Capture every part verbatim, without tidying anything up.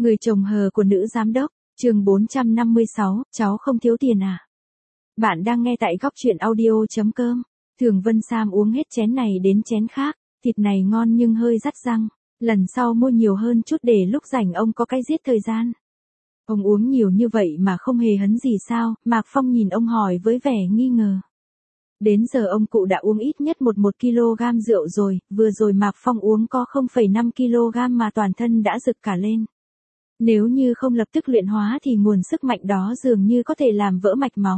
Người chồng hờ của nữ giám đốc, chương bốn trăm năm mươi sáu, cháu không thiếu tiền à? Bạn đang nghe tại góc chuyện audio.com. Thường Vân Sam uống hết chén này đến chén khác, thịt này ngon nhưng hơi rắt răng. Lần sau mua nhiều hơn chút để lúc rảnh ông có cái giết thời gian. Ông uống nhiều như vậy mà không hề hấn gì sao? Mạc Phong nhìn ông hỏi với vẻ nghi ngờ. Đến giờ ông cụ đã uống ít nhất một một ki-lô-gam rượu rồi, vừa rồi Mạc Phong uống có không phẩy năm ki-lô-gam mà toàn thân đã rực cả lên. Nếu như không lập tức luyện hóa thì nguồn sức mạnh đó dường như có thể làm vỡ mạch máu.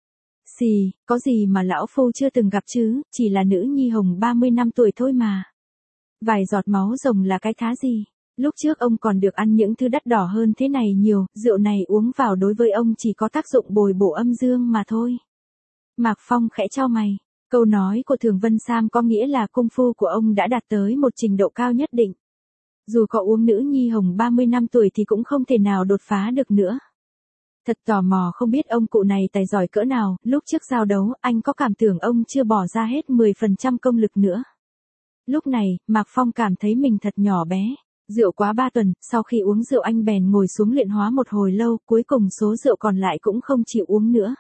Xì, có gì mà lão phu chưa từng gặp chứ, chỉ là nữ nhi hồng ba mươi năm tuổi thôi mà. Vài giọt máu rồng là cái thá gì, lúc trước ông còn được ăn những thứ đắt đỏ hơn thế này nhiều, rượu này uống vào đối với ông chỉ có tác dụng bồi bổ âm dương mà thôi. Mạc Phong khẽ chau mày, câu nói của Thường Vân Sam có nghĩa là công phu của ông đã đạt tới một trình độ cao nhất định. Dù có uống nữ nhi hồng ba mươi năm tuổi thì cũng không thể nào đột phá được nữa. Thật tò mò không biết ông cụ này tài giỏi cỡ nào, lúc trước giao đấu anh có cảm tưởng ông chưa bỏ ra hết mười phần trăm công lực nữa. Lúc này, Mạc Phong cảm thấy mình thật nhỏ bé. Rượu quá ba tuần, sau khi uống rượu anh bèn ngồi xuống luyện hóa một hồi lâu, cuối cùng số rượu còn lại cũng không chịu uống nữa.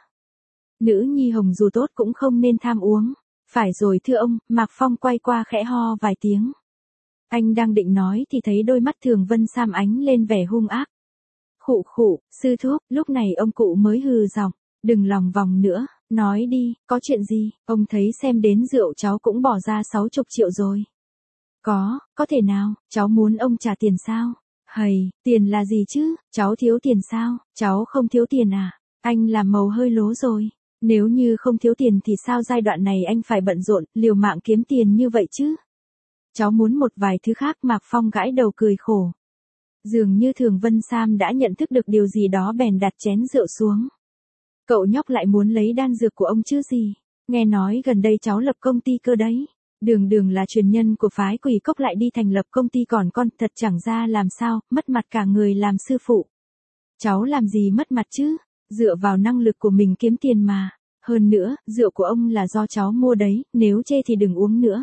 Nữ nhi hồng dù tốt cũng không nên tham uống. Phải rồi thưa ông, Mạc Phong quay qua khẽ ho vài tiếng. Anh đang định nói thì thấy đôi mắt Thường Vân Sam ánh lên vẻ hung ác. Khụ khụ, sư thúc, lúc này ông cụ mới hừ giọng, đừng lòng vòng nữa, nói đi, có chuyện gì, ông thấy xem đến rượu cháu cũng bỏ ra sáu chục triệu rồi. Có, có thể nào, cháu muốn ông trả tiền sao? Hầy, tiền là gì chứ, cháu thiếu tiền sao, cháu không thiếu tiền à? Anh làm màu hơi lố rồi. Nếu như không thiếu tiền thì sao giai đoạn này anh phải bận rộn, liều mạng kiếm tiền như vậy chứ? Cháu muốn một vài thứ khác. Mạc Phong gãi đầu cười khổ. Dường như Thường Vân Sam đã nhận thức được điều gì đó bèn đặt chén rượu xuống. Cậu nhóc lại muốn lấy đan dược của ông chứ gì? Nghe nói gần đây cháu lập công ty cơ đấy. Đường đường là truyền nhân của phái Quỷ Cốc lại đi thành lập công ty còn con, thật chẳng ra làm sao, mất mặt cả người làm sư phụ. Cháu làm gì mất mặt chứ? Dựa vào năng lực của mình kiếm tiền mà. Hơn nữa, rượu của ông là do cháu mua đấy, nếu chê thì đừng uống nữa.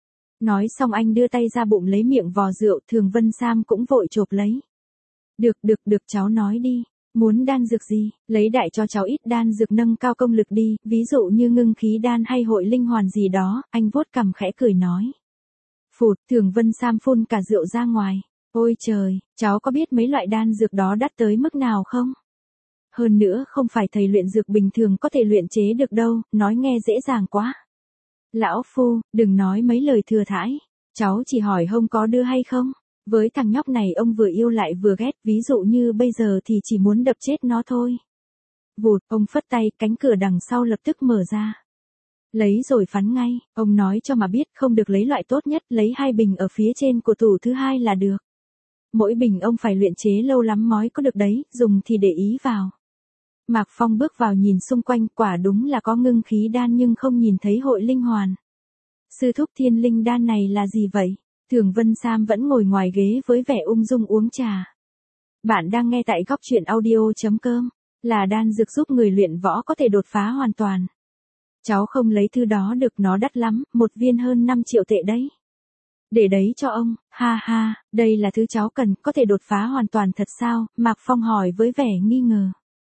Nói xong anh đưa tay ra bụng lấy miệng vò rượu, Thường Vân Sam cũng vội chộp lấy. Được được được cháu nói đi, muốn đan dược gì, lấy đại cho cháu ít đan dược nâng cao công lực đi, ví dụ như ngưng khí đan hay hội linh hoàn gì đó, anh vuốt cằm khẽ cười nói. Phụt, Thường Vân Sam phun cả rượu ra ngoài. Ôi trời, cháu có biết mấy loại đan dược đó đắt tới mức nào không? Hơn nữa không phải thầy luyện dược bình thường có thể luyện chế được đâu, nói nghe dễ dàng quá. Lão phu, đừng nói mấy lời thừa thãi, cháu chỉ hỏi hông có đưa hay không. Với thằng nhóc này ông vừa yêu lại vừa ghét, ví dụ như bây giờ thì chỉ muốn đập chết nó thôi. Vụt, ông phất tay, cánh cửa đằng sau lập tức mở ra. Lấy rồi phắn ngay, ông nói cho mà biết không được lấy loại tốt nhất, lấy hai bình ở phía trên của tủ thứ hai là được. Mỗi bình ông phải luyện chế lâu lắm mới có được đấy, dùng thì để ý vào. Mạc Phong bước vào nhìn xung quanh, quả đúng là có ngưng khí đan nhưng không nhìn thấy hội linh hoàn. Sư thúc, thiên linh đan này là gì vậy? Thường Vân Sam vẫn ngồi ngoài ghế với vẻ ung dung uống trà. Bạn đang nghe tại góc chuyện audio.com, là đan dược giúp người luyện võ có thể đột phá hoàn toàn. Cháu không lấy thứ đó được, nó đắt lắm, một viên hơn năm triệu tệ đấy. Để đấy cho ông, ha ha, đây là thứ cháu cần, có thể đột phá hoàn toàn thật sao? Mạc Phong hỏi với vẻ nghi ngờ.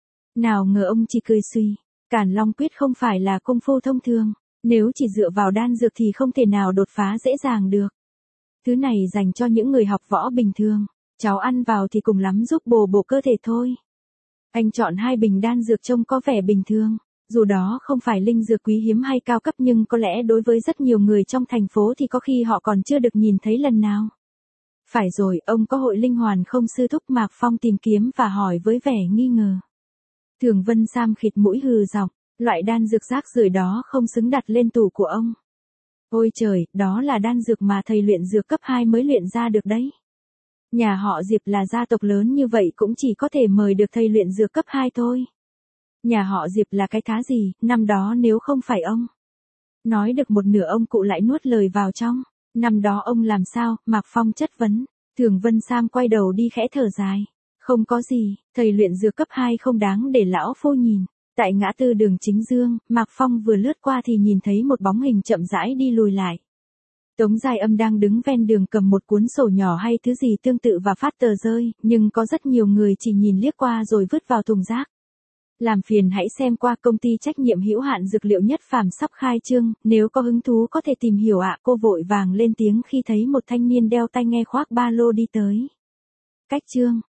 Nào ngờ ông chỉ cười suy, Càn Long Quyết không phải là công phu thông thường, nếu chỉ dựa vào đan dược thì không thể nào đột phá dễ dàng được. Thứ này dành cho những người học võ bình thường, cháu ăn vào thì cùng lắm giúp bổ bổ cơ thể thôi. Anh chọn hai bình đan dược trông có vẻ bình thường, dù đó không phải linh dược quý hiếm hay cao cấp nhưng có lẽ đối với rất nhiều người trong thành phố thì có khi họ còn chưa được nhìn thấy lần nào. Phải rồi, ông có hội linh hoàn không sư thúc? Mạc Phong tìm kiếm và hỏi với vẻ nghi ngờ. Thường Vân Sam khịt mũi hừ giọng, loại đan dược rác rưởi đó không xứng đặt lên tủ của ông. Ôi trời, đó là đan dược mà thầy luyện dược cấp hai mới luyện ra được đấy. Nhà họ Diệp là gia tộc lớn như vậy cũng chỉ có thể mời được thầy luyện dược cấp hai thôi. Nhà họ Diệp là cái thá gì, năm đó nếu không phải ông. Nói được một nửa ông cụ lại nuốt lời vào trong. Năm đó ông làm sao? Mạc Phong chất vấn. Thường Vân Sam quay đầu đi khẽ thở dài. Không có gì, thầy luyện dược cấp hai không đáng để lão phu nhìn. Tại ngã tư đường Chính Dương, Mạc Phong vừa lướt qua thì nhìn thấy một bóng hình chậm rãi đi lùi lại. Tống Giai Âm đang đứng ven đường cầm một cuốn sổ nhỏ hay thứ gì tương tự và phát tờ rơi, nhưng có rất nhiều người chỉ nhìn liếc qua rồi vứt vào thùng rác. Làm phiền hãy xem qua công ty trách nhiệm hữu hạn dược liệu Nhất Phàm sắp khai trương, nếu có hứng thú có thể tìm hiểu ạ. Cô vội vàng lên tiếng khi thấy một thanh niên đeo tai nghe khoác ba lô đi tới. Cách chương